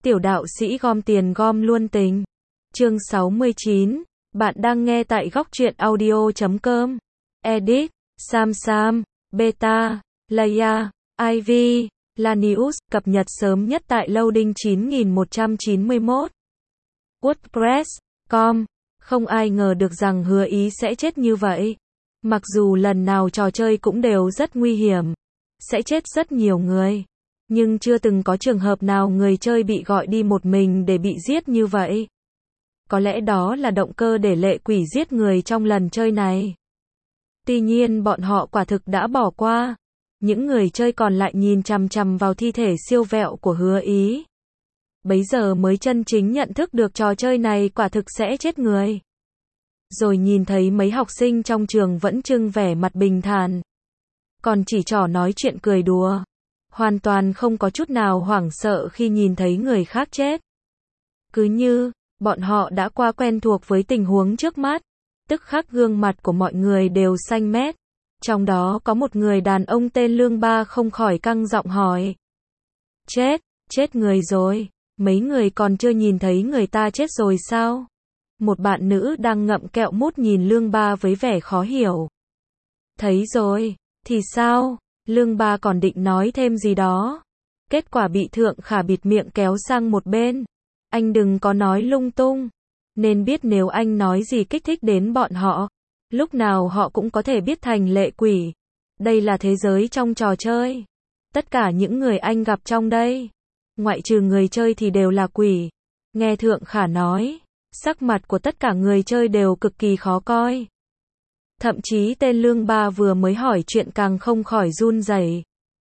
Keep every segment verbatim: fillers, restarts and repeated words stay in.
Tiểu đạo sĩ gom tiền gom luôn tình. Chương sáu mươi chín. Bạn đang nghe tại góc truyện audio chấm com. Edit. Sam Sam. Beta. Leia. Ivy. Lanius. Cập nhật sớm nhất tại loading chín nghìn một trăm chín mươi mốt. WordPress. com. Không ai ngờ được rằng Hứa Ý sẽ chết như vậy. Mặc dù lần nào trò chơi cũng đều rất nguy hiểm. Sẽ chết rất nhiều người. Nhưng chưa từng có trường hợp nào người chơi bị gọi đi một mình để bị giết như vậy. Có lẽ đó là động cơ để lệ quỷ giết người trong lần chơi này. Tuy nhiên bọn họ quả thực đã bỏ qua. Những người chơi còn lại nhìn chằm chằm vào thi thể siêu vẹo của Hứa Ý. Bấy giờ mới chân chính nhận thức được trò chơi này quả thực sẽ chết người. Rồi nhìn thấy mấy học sinh trong trường vẫn trưng vẻ mặt bình thản. Còn chỉ trò nói chuyện cười đùa. Hoàn toàn không có chút nào hoảng sợ khi nhìn thấy người khác chết. Cứ như, bọn họ đã qua quen thuộc với tình huống trước mắt. Tức khắc gương mặt của mọi người đều xanh mét. Trong đó có một người đàn ông tên Lương Ba không khỏi căng giọng hỏi. Chết, chết người rồi. Mấy người còn chưa nhìn thấy người ta chết rồi sao? Một bạn nữ đang ngậm kẹo mút nhìn Lương Ba với vẻ khó hiểu. Thấy rồi, thì sao? Lương Ba còn định nói thêm gì đó. Kết quả bị Thượng Khả bịt miệng kéo sang một bên. Anh đừng có nói lung tung. Nên biết nếu anh nói gì kích thích đến bọn họ, lúc nào họ cũng có thể biết thành lệ quỷ. Đây là thế giới trong trò chơi. Tất cả những người anh gặp trong đây, ngoại trừ người chơi thì đều là quỷ. Nghe Thượng Khả nói, sắc mặt của tất cả người chơi đều cực kỳ khó coi. Thậm chí tên Lương Ba vừa mới hỏi chuyện càng không khỏi run rẩy.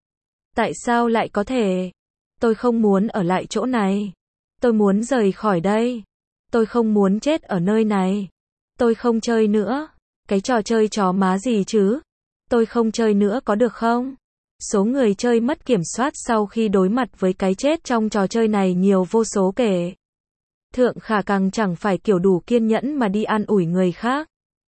Tại sao lại có thể? Tôi không muốn ở lại chỗ này. Tôi muốn rời khỏi đây. Tôi không muốn chết ở nơi này. Tôi không chơi nữa. Cái trò chơi chó má gì chứ? Tôi không chơi nữa có được không? Số người chơi mất kiểm soát sau khi đối mặt với cái chết trong trò chơi này nhiều vô số kể. Thượng Khả càng chẳng phải kiểu đủ kiên nhẫn mà đi an ủi người khác.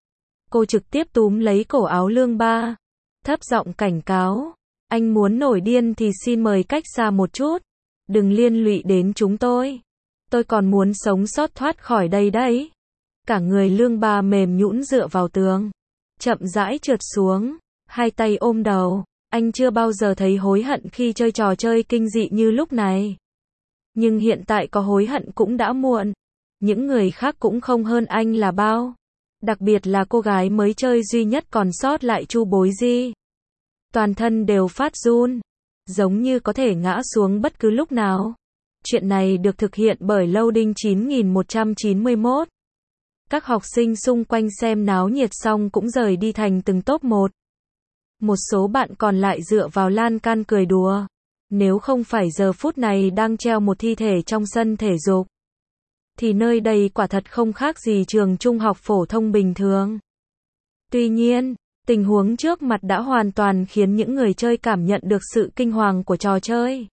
Cô trực tiếp túm lấy cổ áo Lương Ba, thấp giọng cảnh cáo. Anh muốn nổi điên thì xin mời cách xa một chút. Đừng liên lụy đến chúng tôi. Tôi còn muốn sống sót thoát khỏi đây đấy. Cả người Lương Ba mềm nhũn dựa vào tường. Chậm rãi trượt xuống. Hai tay ôm đầu. Anh chưa bao giờ thấy hối hận khi chơi trò chơi kinh dị như lúc này. Nhưng hiện tại có hối hận cũng đã muộn. Những người khác cũng không hơn anh là bao. Đặc biệt là cô gái mới chơi duy nhất còn sót lại Chu Bối Di. Toàn thân đều phát run. Giống như có thể ngã xuống bất cứ lúc nào. Chuyện này được thực hiện bởi loading chín nghìn một trăm chín mươi mốt. Các học sinh xung quanh xem náo nhiệt xong cũng rời đi thành từng top một. Một số bạn còn lại dựa vào lan can cười đùa. Nếu không phải giờ phút này đang treo một thi thể trong sân thể dục, thì nơi đây quả thật không khác gì trường trung học phổ thông bình thường. Tuy nhiên, tình huống trước mặt đã hoàn toàn khiến những người chơi cảm nhận được sự kinh hoàng của trò chơi.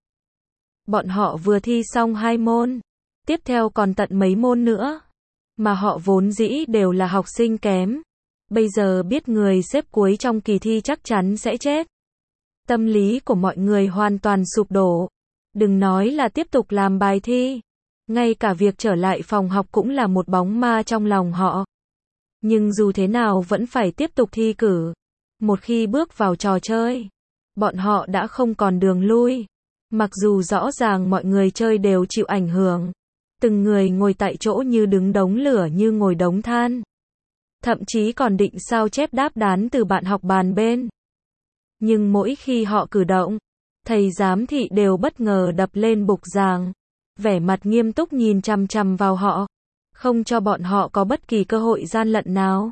Bọn họ vừa thi xong hai môn, tiếp theo còn tận mấy môn nữa, mà họ vốn dĩ đều là học sinh kém. Bây giờ biết người xếp cuối trong kỳ thi chắc chắn sẽ chết. Tâm lý của mọi người hoàn toàn sụp đổ. Đừng nói là tiếp tục làm bài thi. Ngay cả việc trở lại phòng học cũng là một bóng ma trong lòng họ. Nhưng dù thế nào vẫn phải tiếp tục thi cử. Một khi bước vào trò chơi, bọn họ đã không còn đường lui. Mặc dù rõ ràng mọi người chơi đều chịu ảnh hưởng. Từng người ngồi tại chỗ như đứng đống lửa như ngồi đống than. Thậm chí còn định sao chép đáp đán từ bạn học bàn bên. Nhưng mỗi khi họ cử động, thầy giám thị đều bất ngờ đập lên bục giảng. Vẻ mặt nghiêm túc nhìn chằm chằm vào họ. Không cho bọn họ có bất kỳ cơ hội gian lận nào.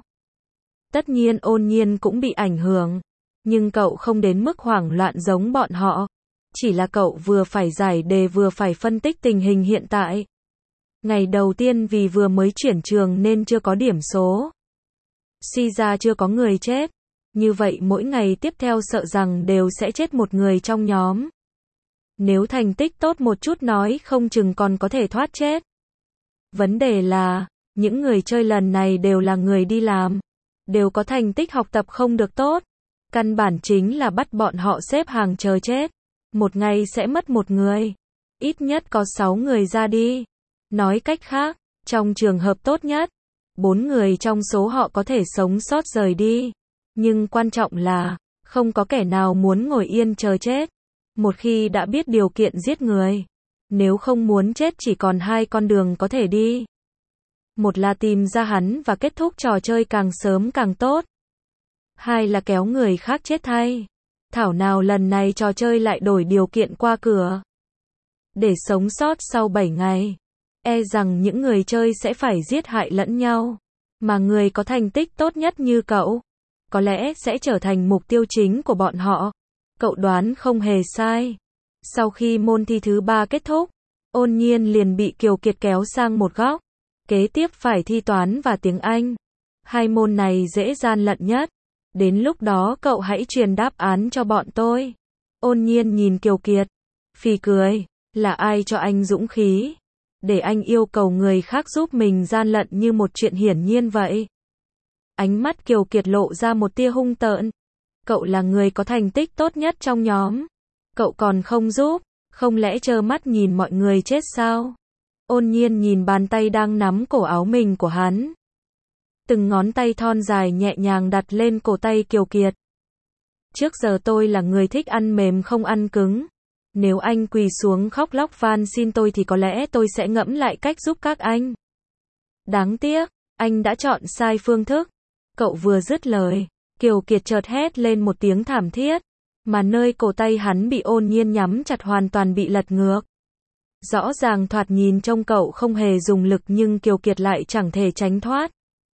Tất nhiên Ôn Nhiên cũng bị ảnh hưởng. Nhưng cậu không đến mức hoảng loạn giống bọn họ. Chỉ là cậu vừa phải giải đề vừa phải phân tích tình hình hiện tại. Ngày đầu tiên vì vừa mới chuyển trường nên chưa có điểm số. Suy ra chưa có người chết. Như vậy mỗi ngày tiếp theo sợ rằng đều sẽ chết một người trong nhóm. Nếu thành tích tốt một chút nói không chừng còn có thể thoát chết. Vấn đề là, những người chơi lần này đều là người đi làm. Đều có thành tích học tập không được tốt. Căn bản chính là bắt bọn họ xếp hàng chờ chết. Một ngày sẽ mất một người. ít nhất có sáu người ra đi. Nói cách khác, trong trường hợp tốt nhất, bốn người trong số họ có thể sống sót rời đi. Nhưng quan trọng là, không có kẻ nào muốn ngồi yên chờ chết. Một khi đã biết điều kiện giết người, nếu không muốn chết chỉ còn hai con đường có thể đi. Một là tìm ra hắn và kết thúc trò chơi càng sớm càng tốt. Hai là kéo người khác chết thay. Thảo nào lần này trò chơi lại đổi điều kiện qua cửa. Để sống sót sau bảy ngày, e rằng những người chơi sẽ phải giết hại lẫn nhau. Mà người có thành tích tốt nhất như cậu, có lẽ sẽ trở thành mục tiêu chính của bọn họ. Cậu đoán không hề sai. Sau khi môn thi thứ ba kết thúc, Ôn Nhiên liền bị Kiều Kiệt kéo sang một góc. Kế tiếp phải thi toán và tiếng Anh. Hai môn này dễ gian lận nhất. Đến lúc đó cậu hãy truyền đáp án cho bọn tôi. Ôn Nhiên nhìn Kiều Kiệt, phì cười, là ai cho anh dũng khí? Để anh yêu cầu người khác giúp mình gian lận như một chuyện hiển nhiên vậy. Ánh mắt Kiều Kiệt lộ ra một tia hung tợn. Cậu là người có thành tích tốt nhất trong nhóm. Cậu còn không giúp, không lẽ trơ mắt nhìn mọi người chết sao? Ôn Nhiên nhìn bàn tay đang nắm cổ áo mình của hắn. Từng ngón tay thon dài nhẹ nhàng đặt lên cổ tay Kiều Kiệt. Trước giờ tôi là người thích ăn mềm không ăn cứng. Nếu anh quỳ xuống khóc lóc van xin tôi thì có lẽ tôi sẽ ngẫm lại cách giúp các anh. Đáng tiếc, anh đã chọn sai phương thức. Cậu vừa dứt lời, Kiều Kiệt chợt hét lên một tiếng thảm thiết, mà nơi cổ tay hắn bị Ôn Nhiên nhắm chặt hoàn toàn bị lật ngược. Rõ ràng thoạt nhìn trông cậu không hề dùng lực nhưng Kiều Kiệt lại chẳng thể tránh thoát.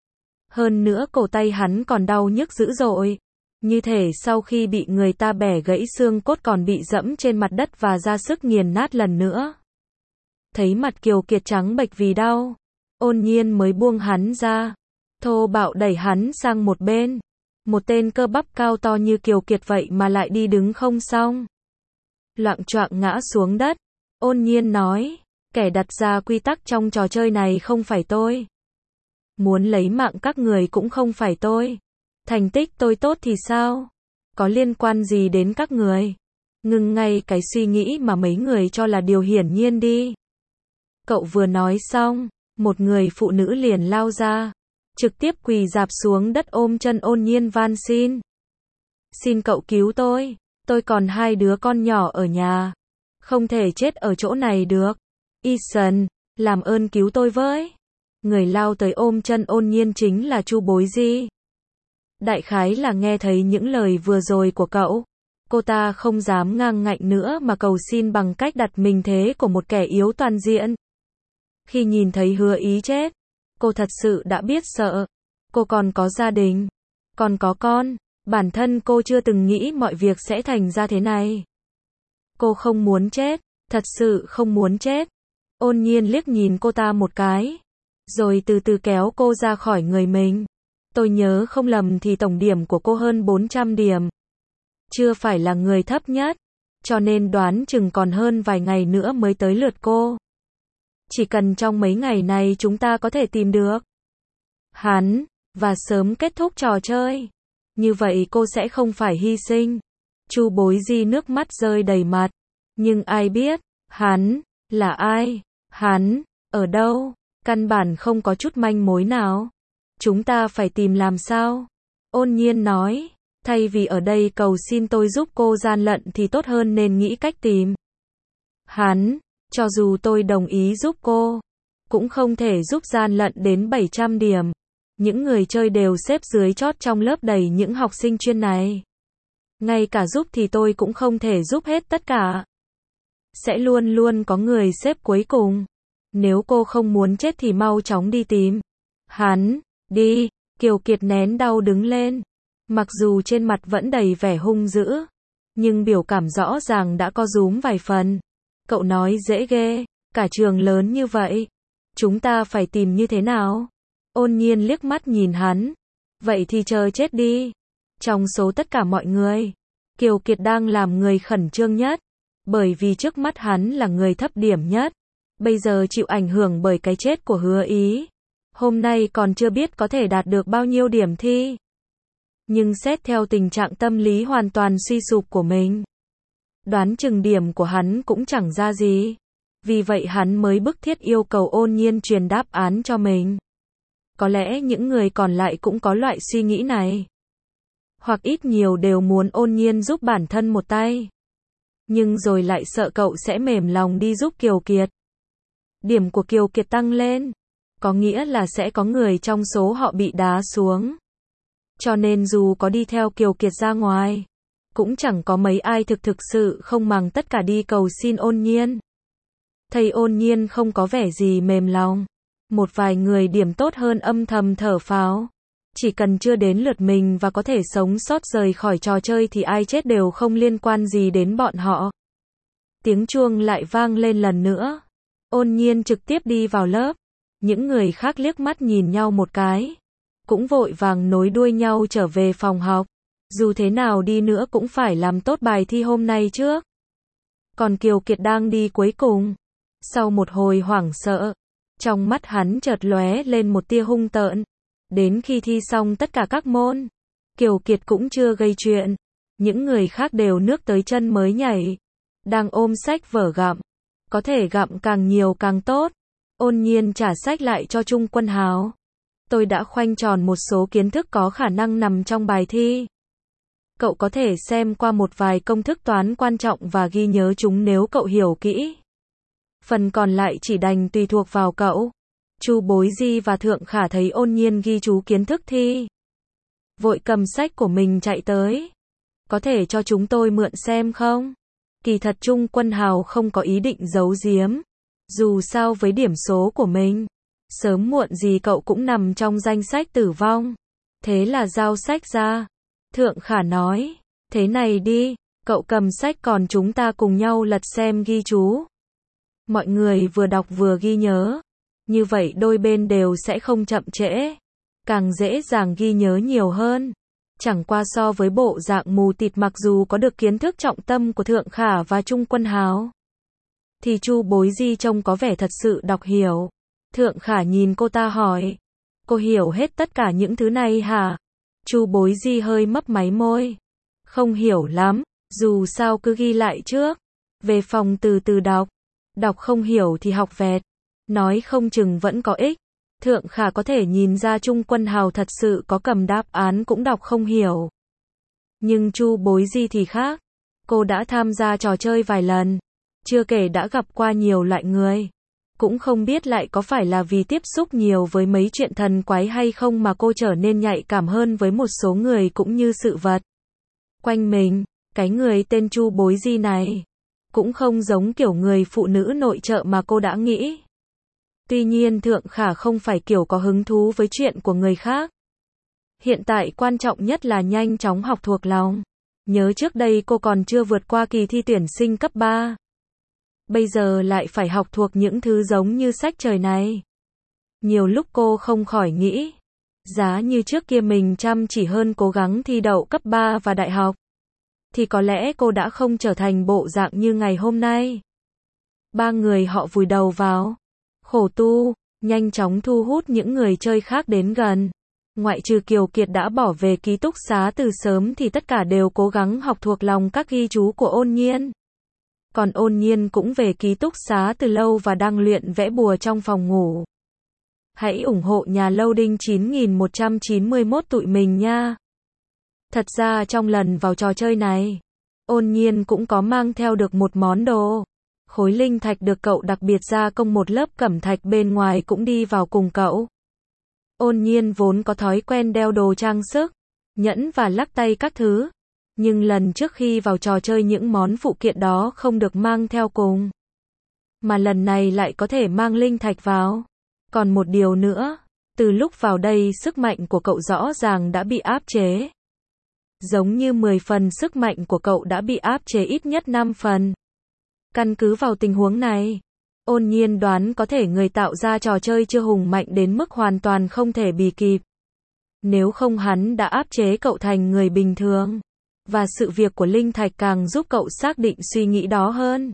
Hơn nữa cổ tay hắn còn đau nhức dữ dội. Như thể sau khi bị người ta bẻ gãy xương cốt còn bị dẫm trên mặt đất và ra sức nghiền nát lần nữa. Thấy mặt Kiều Kiệt trắng bệch vì đau, Ôn Nhiên mới buông hắn ra. Thô bạo đẩy hắn sang một bên. Một tên cơ bắp cao to như Kiều Kiệt vậy mà lại đi đứng không xong. Loạng choạng ngã xuống đất. Ôn Nhiên nói, kẻ đặt ra quy tắc trong trò chơi này không phải tôi. Muốn lấy mạng các người cũng không phải tôi. Thành tích tôi tốt thì sao? Có liên quan gì đến các người? Ngừng ngay cái suy nghĩ mà mấy người cho là điều hiển nhiên đi. Cậu vừa nói xong, một người phụ nữ liền lao ra, trực tiếp quỳ rạp xuống đất ôm chân Ôn Nhiên van xin. Xin cậu cứu tôi, tôi còn hai đứa con nhỏ ở nhà. Không thể chết ở chỗ này được. Ethan, làm ơn cứu tôi với. Người lao tới ôm chân Ôn Nhiên chính là Chu Bối Di. Đại khái là nghe thấy những lời vừa rồi của cậu. Cô ta không dám ngang ngạnh nữa mà cầu xin bằng cách đặt mình thế của một kẻ yếu toàn diện. Khi nhìn thấy Hứa Ý chết, cô thật sự đã biết sợ. Cô còn có gia đình, còn có con. Bản thân cô chưa từng nghĩ mọi việc sẽ thành ra thế này. Cô không muốn chết, thật sự không muốn chết. Ôn Nhiên liếc nhìn cô ta một cái, rồi từ từ kéo cô ra khỏi người mình. Tôi nhớ không lầm thì tổng điểm của cô hơn bốn trăm điểm. Chưa phải là người thấp nhất, cho nên đoán chừng còn hơn vài ngày nữa mới tới lượt cô. Chỉ cần trong mấy ngày này chúng ta có thể tìm được hắn, và sớm kết thúc trò chơi. Như vậy cô sẽ không phải hy sinh. Chu Bối Di nước mắt rơi đầy mặt. Nhưng ai biết, hắn, là ai? Hắn, ở đâu? Căn bản không có chút manh mối nào. Chúng ta phải tìm làm sao? Ôn Nhiên nói, thay vì ở đây cầu xin tôi giúp cô gian lận thì tốt hơn nên nghĩ cách tìm hắn. Cho dù tôi đồng ý giúp cô, cũng không thể giúp gian lận đến bảy trăm điểm. Những người chơi đều xếp dưới chót trong lớp đầy những học sinh chuyên này. Ngay cả giúp thì tôi cũng không thể giúp hết tất cả. Sẽ luôn luôn có người xếp cuối cùng. Nếu cô không muốn chết thì mau chóng đi tìm hắn, đi. Kiều Kiệt nén đau đứng lên. Mặc dù trên mặt vẫn đầy vẻ hung dữ, nhưng biểu cảm rõ ràng đã co rúm vài phần. Cậu nói dễ ghê, cả trường lớn như vậy. Chúng ta phải tìm như thế nào? Ôn Nhiên liếc mắt nhìn hắn. Vậy thì chờ chết đi. Trong số tất cả mọi người, Kiều Kiệt đang làm người khẩn trương nhất. Bởi vì trước mắt hắn là người thấp điểm nhất. Bây giờ chịu ảnh hưởng bởi cái chết của Hứa Ý. Hôm nay còn chưa biết có thể đạt được bao nhiêu điểm thi. Nhưng xét theo tình trạng tâm lý hoàn toàn suy sụp của mình, đoán chừng điểm của hắn cũng chẳng ra gì. Vì vậy hắn mới bức thiết yêu cầu Ôn Nhiên truyền đáp án cho mình. Có lẽ những người còn lại cũng có loại suy nghĩ này. Hoặc ít nhiều đều muốn Ôn Nhiên giúp bản thân một tay. Nhưng rồi lại sợ cậu sẽ mềm lòng đi giúp Kiều Kiệt. Điểm của Kiều Kiệt tăng lên, có nghĩa là sẽ có người trong số họ bị đá xuống. Cho nên dù có đi theo Kiều Kiệt ra ngoài, cũng chẳng có mấy ai thực thực sự không màng tất cả đi cầu xin Ôn Nhiên. Thầy Ôn Nhiên không có vẻ gì mềm lòng. Một vài người điểm tốt hơn âm thầm thở phào. Chỉ cần chưa đến lượt mình và có thể sống sót rời khỏi trò chơi thì ai chết đều không liên quan gì đến bọn họ. Tiếng chuông lại vang lên lần nữa. Ôn Nhiên trực tiếp đi vào lớp. Những người khác liếc mắt nhìn nhau một cái. Cũng vội vàng nối đuôi nhau trở về phòng học. Dù thế nào đi nữa cũng phải làm tốt bài thi hôm nay trước. Còn Kiều Kiệt đang đi cuối cùng. Sau một hồi hoảng sợ, trong mắt hắn chợt lóe lên một tia hung tợn. Đến khi thi xong tất cả các môn, Kiều Kiệt cũng chưa gây chuyện. Những người khác đều nước tới chân mới nhảy. Đang ôm sách vở gặm. Có thể gặm càng nhiều càng tốt. Ôn Nhiên trả sách lại cho Trung Quân Hào. Tôi đã khoanh tròn một số kiến thức có khả năng nằm trong bài thi. Cậu có thể xem qua một vài công thức toán quan trọng và ghi nhớ chúng nếu cậu hiểu kỹ. Phần còn lại chỉ đành tùy thuộc vào cậu. Chu Bối Di và Thượng Khả thấy Ôn Nhiên ghi chú kiến thức thi. Vội cầm sách của mình chạy tới. Có thể cho chúng tôi mượn xem không? Kỳ thật Trung Quân Hào không có ý định giấu giếm. Dù sao với điểm số của mình, sớm muộn gì cậu cũng nằm trong danh sách tử vong. Thế là giao sách ra. Thượng Khả nói, thế này đi, cậu cầm sách còn chúng ta cùng nhau lật xem ghi chú. Mọi người vừa đọc vừa ghi nhớ. Như vậy đôi bên đều sẽ không chậm trễ. Càng dễ dàng ghi nhớ nhiều hơn. Chẳng qua so với bộ dạng mù tịt mặc dù có được kiến thức trọng tâm của Thượng Khả và Trung Quân Hào, thì Chu Bối Di trông có vẻ thật sự đọc hiểu. Thượng Khả nhìn cô ta hỏi, cô hiểu hết tất cả những thứ này hả? Chu Bối Di hơi mấp máy môi. Không hiểu lắm, dù sao cứ ghi lại trước. Về phòng từ từ đọc. Đọc không hiểu thì học vẹt. Nói không chừng vẫn có ích. Thượng Khả có thể nhìn ra Trung Quân Hào thật sự có cầm đáp án cũng đọc không hiểu. Nhưng Chu Bối Di thì khác. Cô đã tham gia trò chơi vài lần. Chưa kể đã gặp qua nhiều loại người. Cũng không biết lại có phải là vì tiếp xúc nhiều với mấy chuyện thần quái hay không mà cô trở nên nhạy cảm hơn với một số người cũng như sự vật quanh mình. Cái người tên Chu Bối Di này cũng không giống kiểu người phụ nữ nội trợ mà cô đã nghĩ. Tuy nhiên Thượng Khả không phải kiểu có hứng thú với chuyện của người khác. Hiện tại quan trọng nhất là nhanh chóng học thuộc lòng. Nhớ trước đây cô còn chưa vượt qua kỳ thi tuyển sinh cấp ba. Bây giờ lại phải học thuộc những thứ giống như sách trời này. Nhiều lúc cô không khỏi nghĩ, giá như trước kia mình chăm chỉ hơn cố gắng thi đậu cấp ba và đại học, thì có lẽ cô đã không trở thành bộ dạng như ngày hôm nay. Ba người họ vùi đầu vào khổ tu, nhanh chóng thu hút những người chơi khác đến gần. Ngoại trừ Kiều Kiệt đã bỏ về ký túc xá từ sớm thì tất cả đều cố gắng học thuộc lòng các ghi chú của Ôn Nhiên. Còn Ôn Nhiên cũng về ký túc xá từ lâu và đang luyện vẽ bùa trong phòng ngủ. Hãy ủng hộ nhà loading chín nghìn một trăm chín mươi mốt tụi mình nha. Thật ra trong lần vào trò chơi này, Ôn Nhiên cũng có mang theo được một món đồ. Khối linh thạch được cậu đặc biệt gia công một lớp cẩm thạch bên ngoài cũng đi vào cùng cậu. Ôn Nhiên vốn có thói quen đeo đồ trang sức, nhẫn và lắc tay các thứ. Nhưng lần trước khi vào trò chơi những món phụ kiện đó không được mang theo cùng. Mà lần này lại có thể mang linh thạch vào. Còn một điều nữa, từ lúc vào đây sức mạnh của cậu rõ ràng đã bị áp chế. Giống như mười phần sức mạnh của cậu đã bị áp chế ít nhất năm phần. Căn cứ vào tình huống này, Ôn Nhiên đoán có thể người tạo ra trò chơi chưa hùng mạnh đến mức hoàn toàn không thể bì kịp. Nếu không hắn đã áp chế cậu thành người bình thường. Và sự việc của linh thạch càng giúp cậu xác định suy nghĩ đó hơn.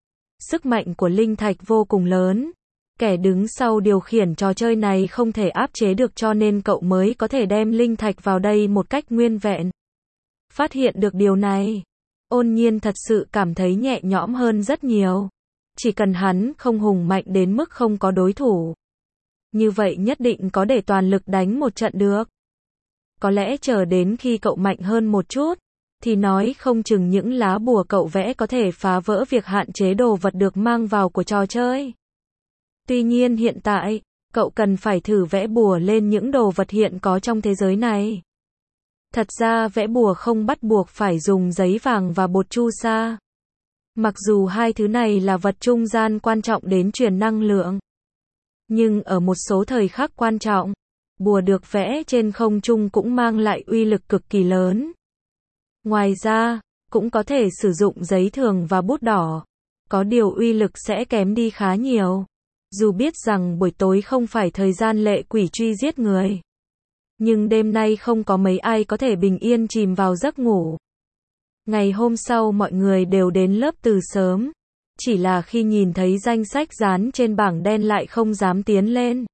Sức mạnh của linh thạch vô cùng lớn. Kẻ đứng sau điều khiển trò chơi này không thể áp chế được cho nên cậu mới có thể đem linh thạch vào đây một cách nguyên vẹn. Phát hiện được điều này, Ôn Nhiên thật sự cảm thấy nhẹ nhõm hơn rất nhiều. Chỉ cần hắn không hùng mạnh đến mức không có đối thủ. Như vậy nhất định có để toàn lực đánh một trận được. Có lẽ chờ đến khi cậu mạnh hơn một chút, thì nói không chừng những lá bùa cậu vẽ có thể phá vỡ việc hạn chế đồ vật được mang vào của trò chơi. Tuy nhiên hiện tại, cậu cần phải thử vẽ bùa lên những đồ vật hiện có trong thế giới này. Thật ra vẽ bùa không bắt buộc phải dùng giấy vàng và bột chu sa. Mặc dù hai thứ này là vật trung gian quan trọng đến truyền năng lượng. Nhưng ở một số thời khắc quan trọng, bùa được vẽ trên không trung cũng mang lại uy lực cực kỳ lớn. Ngoài ra, cũng có thể sử dụng giấy thường và bút đỏ. Có điều uy lực sẽ kém đi khá nhiều. Dù biết rằng buổi tối không phải thời gian lệ quỷ truy giết người. Nhưng đêm nay không có mấy ai có thể bình yên chìm vào giấc ngủ. Ngày hôm sau mọi người đều đến lớp từ sớm. Chỉ là khi nhìn thấy danh sách dán trên bảng đen lại không dám tiến lên.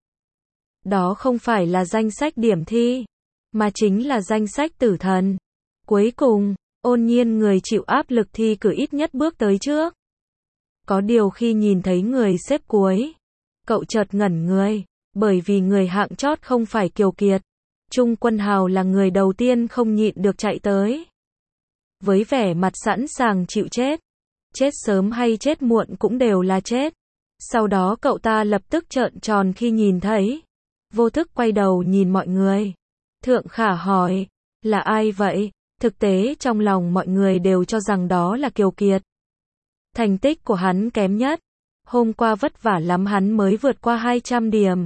Đó không phải là danh sách điểm thi, mà chính là danh sách tử thần. Cuối cùng, Ôn Nhiên người chịu áp lực thi cử ít nhất bước tới trước. Có điều khi nhìn thấy người xếp cuối, cậu chợt ngẩn người, bởi vì người hạng chót không phải Kiều Kiệt. Trung Quân Hào là người đầu tiên không nhịn được chạy tới. Với vẻ mặt sẵn sàng chịu chết. Chết sớm hay chết muộn cũng đều là chết. Sau đó cậu ta lập tức trợn tròn khi nhìn thấy. Vô thức quay đầu nhìn mọi người. Thượng Khả hỏi, là ai vậy? Thực tế trong lòng mọi người đều cho rằng đó là Kiều Kiệt. Thành tích của hắn kém nhất. Hôm qua vất vả lắm hắn mới vượt qua hai trăm điểm.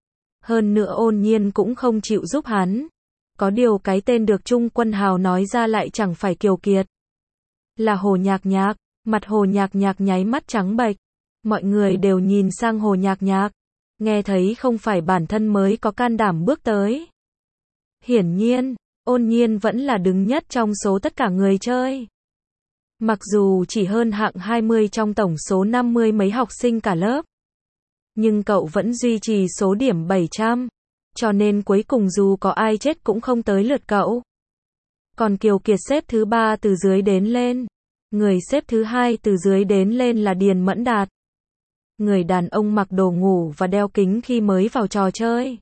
Hơn nữa Ôn Nhiên cũng không chịu giúp hắn. Có điều cái tên được Trung Quân Hào nói ra lại chẳng phải Kiều Kiệt. Là Hồ Nhạc Nhạc. Mặt Hồ Nhạc Nhạc nháy mắt trắng bệch. Mọi người đều nhìn sang Hồ Nhạc Nhạc. Nghe thấy không phải bản thân mới có can đảm bước tới. Hiển nhiên, Ôn Nhiên vẫn là đứng nhất trong số tất cả người chơi. Mặc dù chỉ hơn hạng hai mươi trong tổng số năm mươi mấy học sinh cả lớp. Nhưng cậu vẫn duy trì số điểm bảy trăm. Cho nên cuối cùng dù có ai chết cũng không tới lượt cậu. Còn Kiều Kiệt xếp thứ ba từ dưới đến lên. Người xếp thứ hai từ dưới đến lên là Điền Mẫn Đạt. Người đàn ông mặc đồ ngủ và đeo kính khi mới vào trò chơi.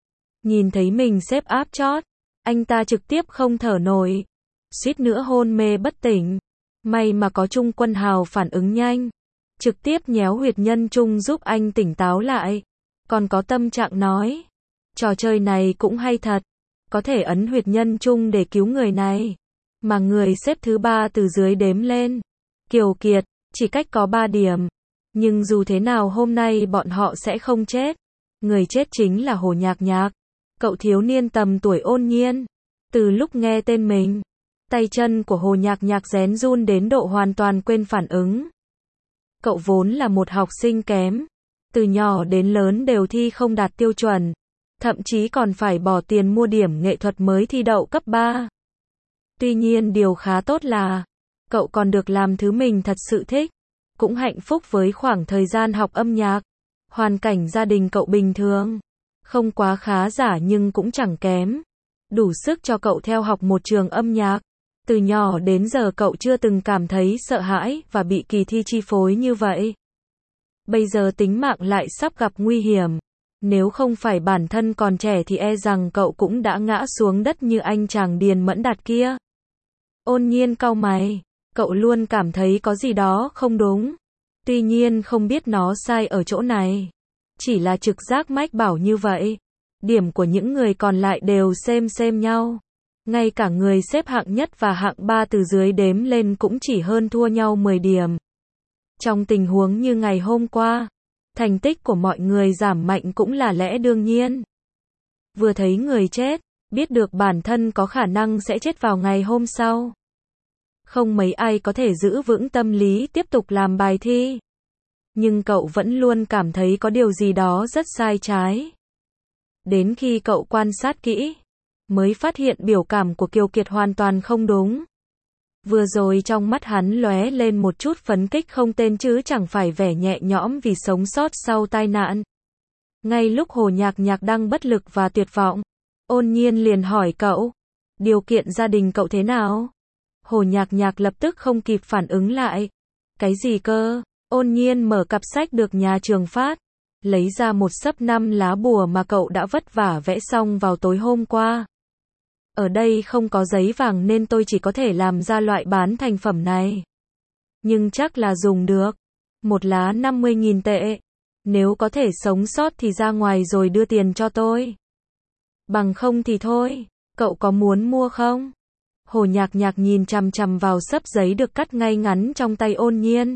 Nhìn thấy mình xếp áp chót, anh ta trực tiếp không thở nổi. Suýt nữa hôn mê bất tỉnh. May mà có Trung Quân Hào phản ứng nhanh. Trực tiếp nhéo huyệt nhân trung giúp anh tỉnh táo lại. Còn có tâm trạng nói. Trò chơi này cũng hay thật. Có thể ấn huyệt nhân trung để cứu người này. Mà người xếp thứ ba từ dưới đếm lên. Kiều Kiệt, chỉ cách có ba điểm. Nhưng dù thế nào hôm nay bọn họ sẽ không chết. Người chết chính là Hồ Nhạc Nhạc. Cậu thiếu niên tầm tuổi Ôn Nhiên. Từ lúc nghe tên mình, tay chân của Hồ Nhạc Nhạc rén run đến độ hoàn toàn quên phản ứng. Cậu vốn là một học sinh kém. Từ nhỏ đến lớn đều thi không đạt tiêu chuẩn. Thậm chí còn phải bỏ tiền mua điểm nghệ thuật mới thi đậu cấp ba. Tuy nhiên điều khá tốt là, cậu còn được làm thứ mình thật sự thích. Cũng hạnh phúc với khoảng thời gian học âm nhạc. Hoàn cảnh gia đình cậu bình thường. Không quá khá giả nhưng cũng chẳng kém. Đủ sức cho cậu theo học một trường âm nhạc. Từ nhỏ đến giờ cậu chưa từng cảm thấy sợ hãi và bị kỳ thi chi phối như vậy. Bây giờ tính mạng lại sắp gặp nguy hiểm. Nếu không phải bản thân còn trẻ thì e rằng cậu cũng đã ngã xuống đất như anh chàng Điền Mẫn Đạt kia. Ôn Nhiên cau mày. Cậu luôn cảm thấy có gì đó không đúng. Tuy nhiên không biết nó sai ở chỗ này. Chỉ là trực giác mách bảo như vậy. Điểm của những người còn lại đều xem xem nhau. Ngay cả người xếp hạng nhất và hạng ba từ dưới đếm lên cũng chỉ hơn thua nhau mười điểm. Trong tình huống như ngày hôm qua, thành tích của mọi người giảm mạnh cũng là lẽ đương nhiên. Vừa thấy người chết, biết được bản thân có khả năng sẽ chết vào ngày hôm sau. Không mấy ai có thể giữ vững tâm lý tiếp tục làm bài thi. Nhưng cậu vẫn luôn cảm thấy có điều gì đó rất sai trái. Đến khi cậu quan sát kỹ, mới phát hiện biểu cảm của Kiều Kiệt hoàn toàn không đúng. Vừa rồi trong mắt hắn lóe lên một chút phấn khích không tên chứ chẳng phải vẻ nhẹ nhõm vì sống sót sau tai nạn. Ngay lúc Hồ Nhạc Nhạc đang bất lực và tuyệt vọng, Ôn Nhiên liền hỏi cậu, điều kiện gia đình cậu thế nào? Hồ Nhạc Nhạc lập tức không kịp phản ứng lại. Cái gì cơ? Ôn Nhiên mở cặp sách được nhà trường phát, lấy ra một xấp năm lá bùa mà cậu đã vất vả vẽ xong vào tối hôm qua. Ở đây không có giấy vàng nên tôi chỉ có thể làm ra loại bán thành phẩm này. Nhưng chắc là dùng được. Một lá năm mươi nghìn tệ. Nếu có thể sống sót thì ra ngoài rồi đưa tiền cho tôi. Bằng không thì thôi. Cậu có muốn mua không? Hồ Nhạc Nhạc nhìn chằm chằm vào xấp giấy được cắt ngay ngắn trong tay Ôn Nhiên.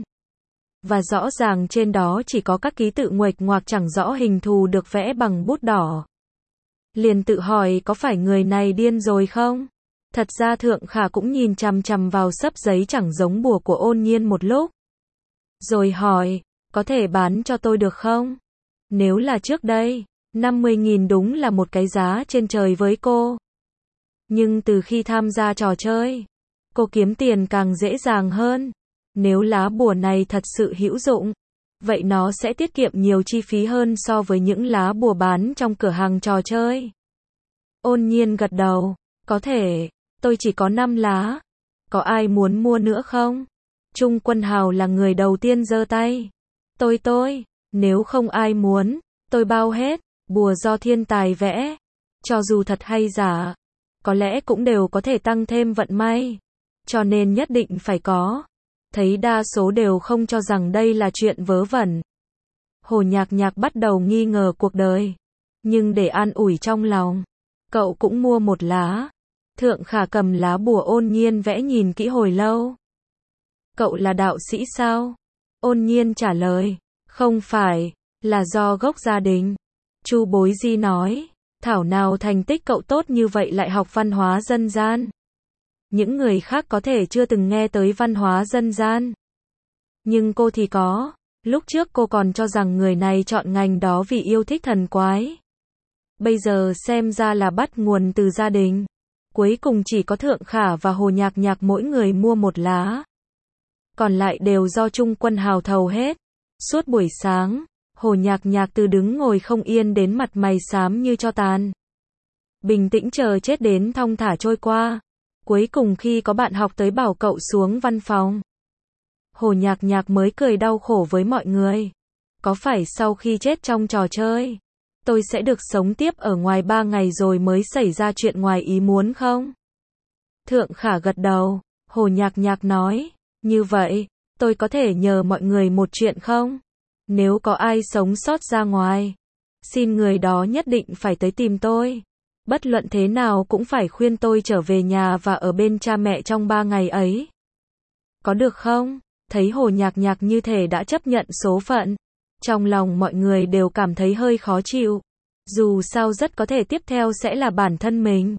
Và rõ ràng trên đó chỉ có các ký tự nguệch ngoạc chẳng rõ hình thù được vẽ bằng bút đỏ. Liền tự hỏi có phải người này điên rồi không? Thật ra Thượng Khả cũng nhìn chằm chằm vào xấp giấy chẳng giống bùa của Ôn Nhiên một lúc. Rồi hỏi, có thể bán cho tôi được không? Nếu là trước đây, năm mươi nghìn đúng là một cái giá trên trời với cô. Nhưng từ khi tham gia trò chơi, cô kiếm tiền càng dễ dàng hơn. Nếu lá bùa này thật sự hữu dụng, vậy nó sẽ tiết kiệm nhiều chi phí hơn so với những lá bùa bán trong cửa hàng trò chơi. Ôn Nhiên gật đầu, có thể, tôi chỉ có năm lá. Có ai muốn mua nữa không? Trung Quân Hào là người đầu tiên giơ tay. Tôi tôi, nếu không ai muốn, tôi bao hết, bùa do thiên tài vẽ. Cho dù thật hay giả, có lẽ cũng đều có thể tăng thêm vận may. Cho nên nhất định phải có. Thấy đa số đều không cho rằng đây là chuyện vớ vẩn. Hồ Nhạc Nhạc bắt đầu nghi ngờ cuộc đời. Nhưng để an ủi trong lòng, cậu cũng mua một lá. Thượng Khả cầm lá bùa Ôn Nhiên vẽ nhìn kỹ hồi lâu. Cậu là đạo sĩ sao? Ôn Nhiên trả lời, không phải, là do gốc gia đình. Chu Bối Di nói, thảo nào thành tích cậu tốt như vậy lại học văn hóa dân gian. Những người khác có thể chưa từng nghe tới văn hóa dân gian. Nhưng cô thì có. Lúc trước cô còn cho rằng người này chọn ngành đó vì yêu thích thần quái. Bây giờ xem ra là bắt nguồn từ gia đình. Cuối cùng chỉ có Thượng Khả và Hồ Nhạc Nhạc mỗi người mua một lá. Còn lại đều do Trung Quân Hào thầu hết. Suốt buổi sáng, Hồ Nhạc Nhạc từ đứng ngồi không yên đến mặt mày xám như tro tàn. Bình tĩnh chờ chết đến thong thả trôi qua. Cuối cùng khi có bạn học tới bảo cậu xuống văn phòng, Hồ Nhạc Nhạc mới cười đau khổ với mọi người. Có phải sau khi chết trong trò chơi, tôi sẽ được sống tiếp ở ngoài ba ngày rồi mới xảy ra chuyện ngoài ý muốn không? Thượng Khả gật đầu. Hồ Nhạc Nhạc nói, như vậy, tôi có thể nhờ mọi người một chuyện không? Nếu có ai sống sót ra ngoài, xin người đó nhất định phải tới tìm tôi. Bất luận thế nào cũng phải khuyên tôi trở về nhà và ở bên cha mẹ trong ba ngày ấy. Có được không? Thấy Hồ Nhạc Nhạc như thể đã chấp nhận số phận. Trong lòng mọi người đều cảm thấy hơi khó chịu. Dù sao rất có thể tiếp theo sẽ là bản thân mình.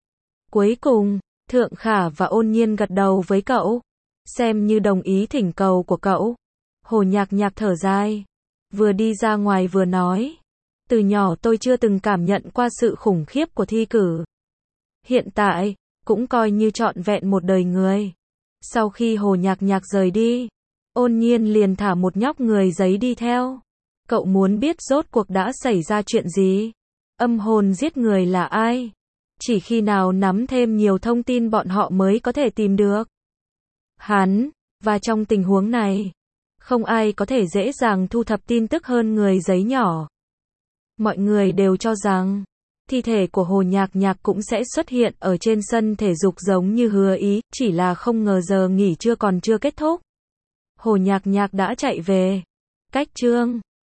Cuối cùng, Thượng Khả và Ôn Nhiên gật đầu với cậu. Xem như đồng ý thỉnh cầu của cậu. Hồ Nhạc Nhạc thở dài. Vừa đi ra ngoài vừa nói. Từ nhỏ tôi chưa từng cảm nhận qua sự khủng khiếp của thi cử. Hiện tại, cũng coi như trọn vẹn một đời người. Sau khi Hồ Nhạc Nhạc rời đi, Ôn Nhiên liền thả một nhóc người giấy đi theo. Cậu muốn biết rốt cuộc đã xảy ra chuyện gì? Âm hồn giết người là ai? Chỉ khi nào nắm thêm nhiều thông tin bọn họ mới có thể tìm được hắn. Và trong tình huống này, không ai có thể dễ dàng thu thập tin tức hơn người giấy nhỏ. Mọi người đều cho rằng, thi thể của Hồ Nhạc Nhạc cũng sẽ xuất hiện ở trên sân thể dục giống như hứa ý, chỉ là không ngờ giờ nghỉ trưa còn chưa kết thúc. Hồ Nhạc Nhạc đã chạy về. Cách chương